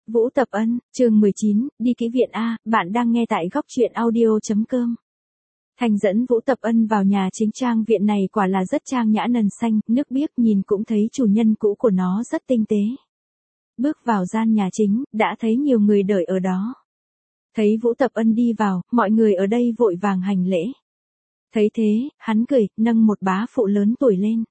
Vũ Tập Ân, chương 19, đi kỹ viện A, bạn đang nghe tại góc truyện audio.com. Thành dẫn Vũ Tập Ân vào nhà chính trang viện này quả là rất trang nhã nần xanh, nước biếc nhìn cũng thấy chủ nhân cũ của nó rất tinh tế. Bước vào gian nhà chính, đã thấy nhiều người đợi ở đó. Thấy Vũ Tập Ân đi vào, mọi người ở đây vội vàng hành lễ. Thấy thế, hắn cười, nâng một bá phụ lớn tuổi lên.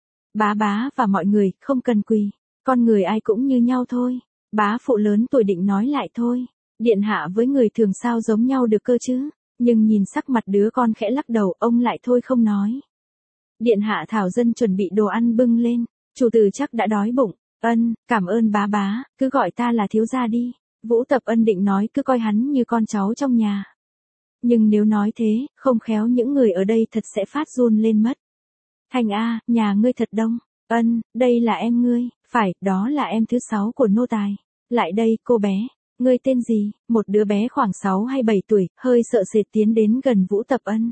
Bá và mọi người, không cần quỳ, con người ai cũng như nhau thôi. Bá phụ lớn tuổi định nói lại thôi. Điện hạ với người thường sao giống nhau được cơ chứ. Nhưng nhìn sắc mặt đứa con khẽ lắc đầu, ông lại thôi không nói. Điện hạ thảo dân chuẩn bị đồ ăn bưng lên. Chủ tử chắc đã đói bụng. Ân, cảm ơn bá, cứ gọi ta là thiếu gia đi. Vũ Tập Ân định nói cứ coi hắn như con cháu trong nhà. Nhưng nếu nói thế, không khéo những người ở đây thật sẽ phát run lên mất. Thành A, nhà ngươi thật đông. Ân, đây là em ngươi. Phải, đó là em thứ 6 của nô tài. Lại đây, cô bé. Ngươi tên gì? Một đứa bé khoảng 6 hay 7 tuổi, hơi sợ sệt tiến đến gần Vũ Tập Ân.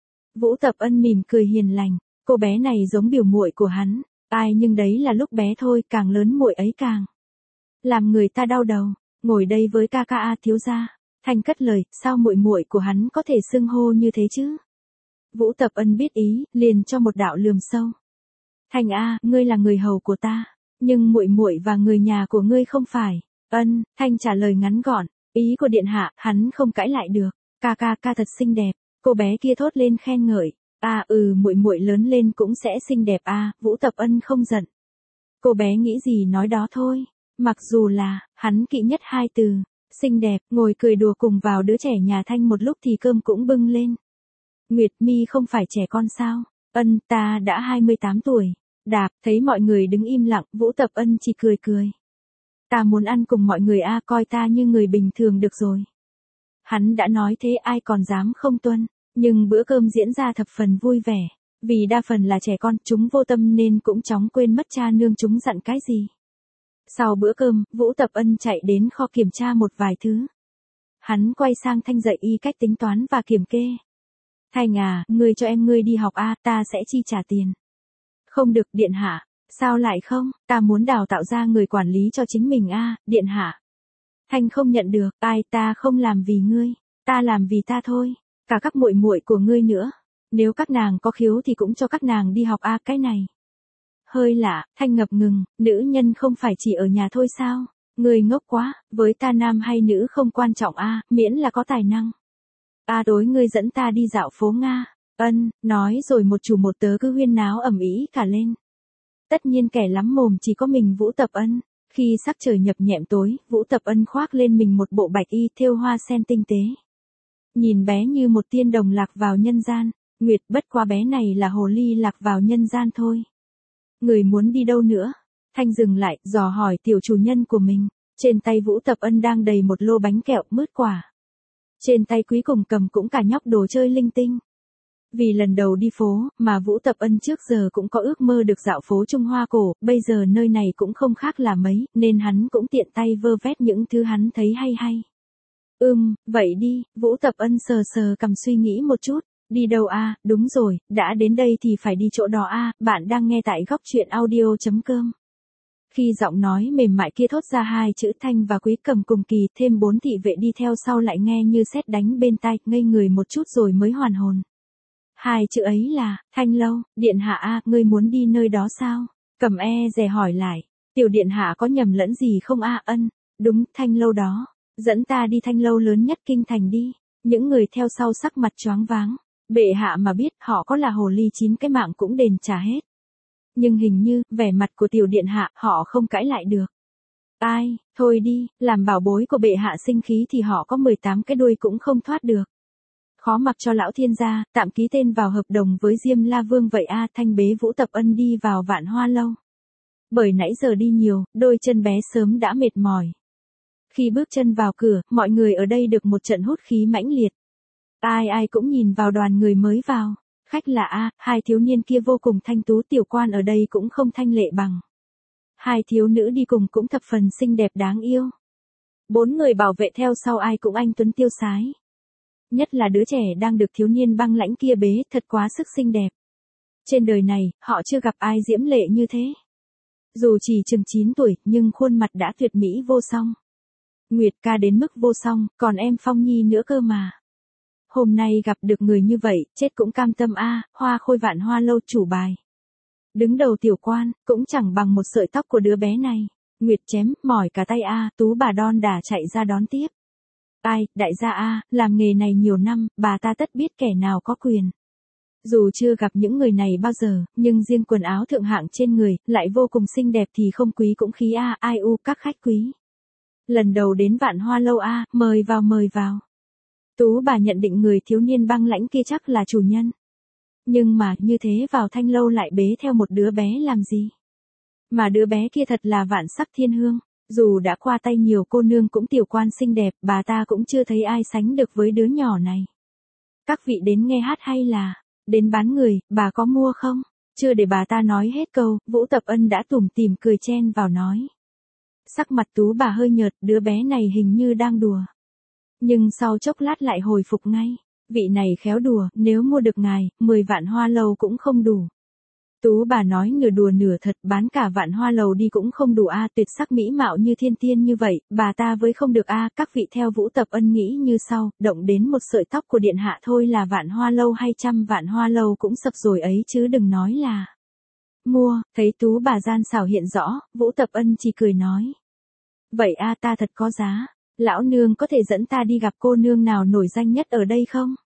Vũ Tập Ân mỉm cười hiền lành. Cô bé này giống biểu muội của hắn. Ai nhưng đấy là lúc bé thôi, càng lớn muội ấy càng làm người ta đau đầu. Ngồi đây với ca ca A thiếu gia. Thành cất lời, sao muội của hắn có thể xưng hô như thế chứ? Vũ Tập Ân biết ý, liền cho một đạo lườm sâu. Thành A, ngươi là người hầu của ta, nhưng muội và người nhà của ngươi không phải. Ân, Thanh trả lời ngắn gọn, ý của điện hạ, hắn không cãi lại được. Ca thật xinh đẹp. Cô bé kia thốt lên khen ngợi. Muội lớn lên cũng sẽ xinh đẹp a. Vũ Tập Ân không giận. Cô bé nghĩ gì nói đó thôi. Mặc dù là, hắn kỵ nhất 2 từ, xinh đẹp, ngồi cười đùa cùng vào đứa trẻ nhà Thanh một lúc thì cơm cũng bưng lên. Nguyệt Mi không phải trẻ con sao? Ân, ta đã 28 tuổi. Đạp, thấy mọi người đứng im lặng, Vũ Tập Ân chỉ cười. Ta muốn ăn cùng mọi người a, coi ta như người bình thường được rồi. Hắn đã nói thế ai còn dám không tuân, nhưng bữa cơm diễn ra thập phần vui vẻ. Vì đa phần là trẻ con, chúng vô tâm nên cũng chóng quên mất cha nương chúng dặn cái gì. Sau bữa cơm, Vũ Tập Ân chạy đến kho kiểm tra một vài thứ. Hắn quay sang Thanh dạy y cách tính toán và kiểm kê. Thành à, ngươi cho em ngươi đi học a, ta sẽ chi trả tiền. Không được, điện hạ. Sao lại không? Ta muốn đào tạo ra người quản lý cho chính mình a, điện hạ. Thanh không nhận được, ta không làm vì ngươi, ta làm vì ta thôi, cả các muội của ngươi nữa. Nếu các nàng có khiếu thì cũng cho các nàng đi học a, cái này. Hơi lạ, Thanh ngập ngừng, nữ nhân không phải chỉ ở nhà thôi sao? Ngươi ngốc quá, với ta nam hay nữ không quan trọng a, miễn là có tài năng. Tối ngươi dẫn ta đi dạo phố Nga. Ân, nói rồi một chủ một tớ cứ huyên náo ầm ĩ cả lên. Tất nhiên kẻ lắm mồm chỉ có mình Vũ Tập Ân. Khi sắc trời nhập nhẹm tối, Vũ Tập Ân khoác lên mình một bộ bạch y thêu hoa sen tinh tế. Nhìn bé như một tiên đồng lạc vào nhân gian. Nguyệt, bất qua bé này là hồ ly lạc vào nhân gian thôi. Người muốn đi đâu nữa? Thanh dừng lại, dò hỏi tiểu chủ nhân của mình. Trên tay Vũ Tập Ân đang đầy một lô bánh kẹo mứt quả. Trên tay Quý cùng cầm cũng cả nhóc đồ chơi linh tinh. Vì lần đầu đi phố, mà Vũ Tập Ân trước giờ cũng có ước mơ được dạo phố Trung Hoa cổ, bây giờ nơi này cũng không khác là mấy, nên hắn cũng tiện tay vơ vét những thứ hắn thấy hay. Vậy đi, Vũ Tập Ân sờ cằm suy nghĩ một chút. Đi đâu a? Đúng rồi, đã đến đây thì phải đi chỗ đó a. Bạn đang nghe tại góc truyện audio.com. Khi giọng nói mềm mại kia thốt ra 2 chữ Thanh và Quý cầm cùng kỳ, thêm 4 thị vệ đi theo sau lại nghe như sét đánh bên tai, ngây người một chút rồi mới hoàn hồn. 2 chữ ấy là, Thanh lâu, điện hạ a, ngươi muốn đi nơi đó sao? Cầm dè hỏi lại, tiểu điện hạ có nhầm lẫn gì không a? Ân, đúng, Thanh lâu đó, dẫn ta đi Thanh lâu lớn nhất kinh thành đi. Những người theo sau sắc mặt choáng váng, bệ hạ mà biết họ có là hồ ly 9 cái mạng cũng đền trả hết. Nhưng hình như, vẻ mặt của tiểu điện hạ, họ không cãi lại được. Thôi đi, làm bảo bối của bệ hạ sinh khí thì họ có 18 cái đuôi cũng không thoát được. Khó mặc cho lão thiên gia, tạm ký tên vào hợp đồng với Diêm La Vương vậy a. Thanh bế Vũ Tập Ân đi vào Vạn Hoa lâu. Bởi nãy giờ đi nhiều, đôi chân bé sớm đã mệt mỏi. Khi bước chân vào cửa, mọi người ở đây được một trận hút khí mãnh liệt. Ai cũng nhìn vào đoàn người mới vào. Khách là 2 thiếu niên kia vô cùng thanh tú, tiểu quan ở đây cũng không thanh lệ bằng. 2 thiếu nữ đi cùng cũng thập phần xinh đẹp đáng yêu. 4 người bảo vệ theo sau ai cũng anh tuấn tiêu sái. Nhất là đứa trẻ đang được thiếu niên băng lãnh kia bế, thật quá sức xinh đẹp. Trên đời này, họ chưa gặp ai diễm lệ như thế. Dù chỉ chừng 9 tuổi, nhưng khuôn mặt đã tuyệt mỹ vô song. Nguyệt ca đến mức vô song, còn em Phong Nhi nữa cơ mà. Hôm nay gặp được người như vậy, chết cũng cam tâm a. Hoa Khôi Vạn Hoa Lâu chủ bài. Đứng đầu tiểu quan, cũng chẳng bằng một sợi tóc của đứa bé này. Nguyệt chém, mỏi cả tay a. Tú bà đon đả chạy ra đón tiếp. Ai, đại gia a, làm nghề này nhiều năm, bà ta tất biết kẻ nào có quyền. Dù chưa gặp những người này bao giờ, nhưng riêng quần áo thượng hạng trên người, lại vô cùng xinh đẹp thì không quý cũng khí a. Ai u các khách quý. Lần đầu đến Vạn Hoa Lâu a, mời vào mời vào. Tú bà nhận định người thiếu niên băng lãnh kia chắc là chủ nhân. Nhưng mà như thế vào Thanh Lâu lại bế theo một đứa bé làm gì? Mà đứa bé kia thật là vạn sắc thiên hương. Dù đã qua tay nhiều cô nương cũng tiểu quan xinh đẹp, bà ta cũng chưa thấy ai sánh được với đứa nhỏ này. Các vị đến nghe hát hay là đến bán người, bà có mua không? Chưa để bà ta nói hết câu, Vũ Tập Ân đã tủm tỉm cười chen vào nói. Sắc mặt Tú bà hơi nhợt, đứa bé này hình như đang đùa. Nhưng sau chốc lát lại hồi phục ngay. Vị này khéo đùa, nếu mua được ngài, 10 vạn hoa lầu cũng không đủ. Tú bà nói nửa đùa nửa thật, bán cả Vạn Hoa Lầu đi cũng không đủ a. Tuyệt sắc mỹ mạo như thiên tiên như vậy, bà ta với không được a. Các vị theo Vũ Tập Ân nghĩ như sau, động đến một sợi tóc của điện hạ thôi là Vạn Hoa Lâu hay 100 Vạn Hoa Lâu cũng sập rồi ấy chứ đừng nói là mua. Thấy Tú bà gian xảo hiện rõ, Vũ Tập Ân chỉ cười nói. Vậy a, ta thật có giá. Lão nương có thể dẫn ta đi gặp cô nương nào nổi danh nhất ở đây không?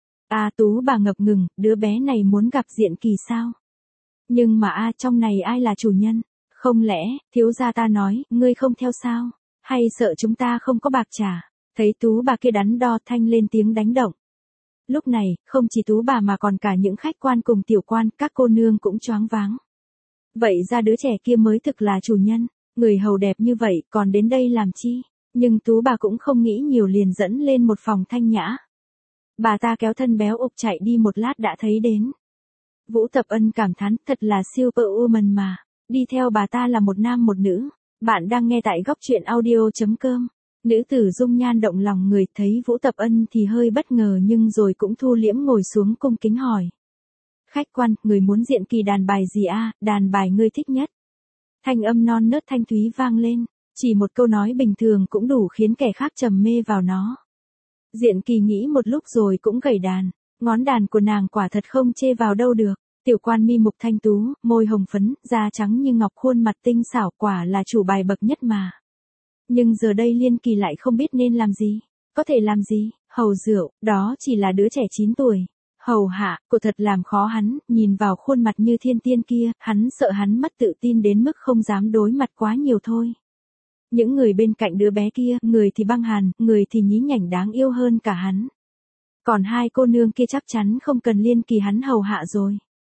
Tú bà ngập ngừng, đứa bé này muốn gặp Diện Kỳ sao? Nhưng mà trong này ai là chủ nhân? Không lẽ, thiếu gia ta nói, ngươi không theo sao? Hay sợ chúng ta không có bạc trả? Thấy Tú bà kia đắn đo thanh lên tiếng đánh động. Lúc này, không chỉ Tú bà mà còn cả những khách quan cùng tiểu quan, các cô nương cũng choáng váng. Vậy ra đứa trẻ kia mới thực là chủ nhân, người hầu đẹp như vậy còn đến đây làm chi? Nhưng Tú bà cũng không nghĩ nhiều liền dẫn lên một phòng thanh nhã. Bà ta kéo thân béo ục chạy đi một lát đã thấy đến. Vũ Tập Ân cảm thán thật là superwoman mà. Đi theo bà ta là một nam một nữ. Bạn đang nghe tại góc truyện audio.com. Nữ tử dung nhan động lòng người, thấy Vũ Tập Ân thì hơi bất ngờ nhưng rồi cũng thu liễm ngồi xuống cung kính hỏi. Khách quan, người muốn Diện Kỳ đàn bài gì a? Đàn bài ngươi thích nhất. Thanh âm non nớt thanh thúy vang lên. Chỉ một câu nói bình thường cũng đủ khiến kẻ khác trầm mê vào nó. Diện Kỳ nghĩ một lúc rồi cũng gảy đàn. Ngón đàn của nàng quả thật không chê vào đâu được. Tiểu quan mi mục thanh tú, môi hồng phấn, da trắng như ngọc, khuôn mặt tinh xảo, quả là chủ bài bậc nhất mà. Nhưng giờ đây Liên Kỳ lại không biết nên làm gì. Có thể làm gì? Hầu rượu, đó chỉ là đứa trẻ 9 tuổi. Hầu hạ, cô thật làm khó hắn, nhìn vào khuôn mặt như thiên tiên kia, hắn sợ hắn mất tự tin đến mức không dám đối mặt quá nhiều thôi. Những người bên cạnh đứa bé kia, người thì băng hàn, người thì nhí nhảnh đáng yêu hơn cả hắn. Còn hai cô nương kia chắc chắn không cần Liên Kỳ hắn hầu hạ rồi.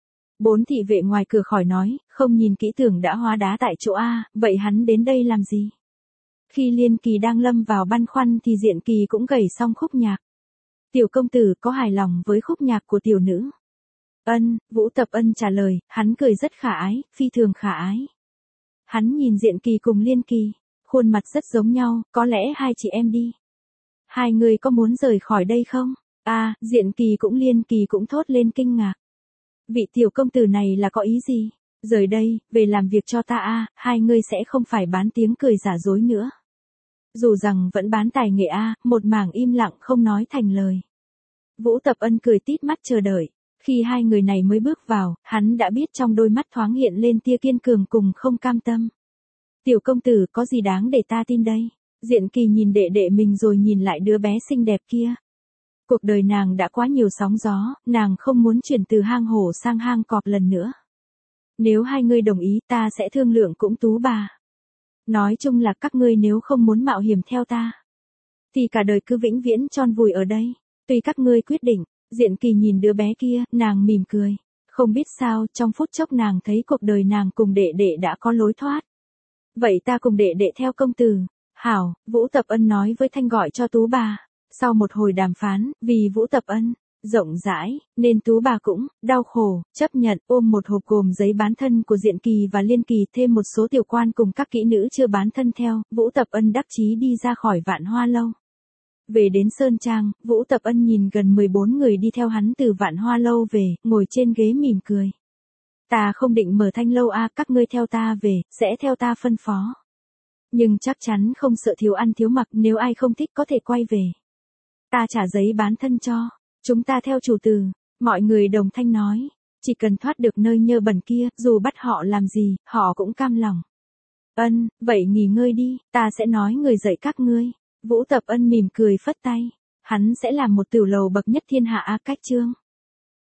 4 thị vệ ngoài cửa khỏi nói, không nhìn kỹ tưởng đã hóa đá tại chỗ a, vậy hắn đến đây làm gì? Khi Liên Kỳ đang lâm vào băn khoăn thì Diện Kỳ cũng gảy xong khúc nhạc. Tiểu công tử có hài lòng với khúc nhạc của tiểu nữ? Ân, Vũ Tập Ân trả lời, hắn cười rất khả ái, phi thường khả ái. Hắn nhìn Diện Kỳ cùng Liên Kỳ, khuôn mặt rất giống nhau, có lẽ hai chị em đi. Hai người có muốn rời khỏi đây không? Diện Kỳ cũng Liên Kỳ cũng thốt lên kinh ngạc. Vị tiểu công tử này là có ý gì? Rời đây, về làm việc cho ta hai người sẽ không phải bán tiếng cười giả dối nữa. Dù rằng vẫn bán tài nghệ một mảng im lặng không nói thành lời. Vũ Tập Ân cười tít mắt chờ đợi. Khi hai người này mới bước vào, hắn đã biết trong đôi mắt thoáng hiện lên tia kiên cường cùng không cam tâm. Tiểu công tử có gì đáng để ta tin đây? Diện Kỳ nhìn đệ đệ mình rồi nhìn lại đứa bé xinh đẹp kia. Cuộc đời nàng đã quá nhiều sóng gió, nàng không muốn chuyển từ hang hổ sang hang cọp lần nữa. Nếu hai ngươi đồng ý ta sẽ thương lượng cũng Tú bà. Nói chung là các ngươi nếu không muốn mạo hiểm theo ta, thì cả đời cứ vĩnh viễn tròn vùi ở đây. Tùy các ngươi quyết định. Diện Kỳ nhìn đứa bé kia, nàng mỉm cười. Không biết sao, trong phút chốc nàng thấy cuộc đời nàng cùng đệ đệ đã có lối thoát. Vậy ta cùng đệ đệ theo công tử. Hảo, Vũ Tập Ân nói với thanh gọi cho Tú bà. Sau một hồi đàm phán, vì Vũ Tập Ân rộng rãi, nên Tú bà cũng đau khổ, chấp nhận ôm một hộp gồm giấy bán thân của Diện Kỳ và Liên Kỳ thêm một số tiểu quan cùng các kỹ nữ chưa bán thân theo, Vũ Tập Ân đắc chí đi ra khỏi Vạn Hoa Lâu. Về đến Sơn Trang, Vũ Tập Ân nhìn gần 14 người đi theo hắn từ Vạn Hoa Lâu về, ngồi trên ghế mỉm cười. Ta không định mở Thanh Lâu các ngươi theo ta về, sẽ theo ta phân phó. Nhưng chắc chắn không sợ thiếu ăn thiếu mặc, nếu ai không thích có thể quay về. Ta trả giấy bán thân cho. Chúng ta theo chủ từ. Mọi người đồng thanh nói. Chỉ cần thoát được nơi nhơ bẩn kia, dù bắt họ làm gì, họ cũng cam lòng. Ân, vậy nghỉ ngơi đi, ta sẽ nói người dạy các ngươi. Vũ Tập Ân mỉm cười phất tay. Hắn sẽ làm một tiểu lầu bậc nhất thiên hạ cách chương.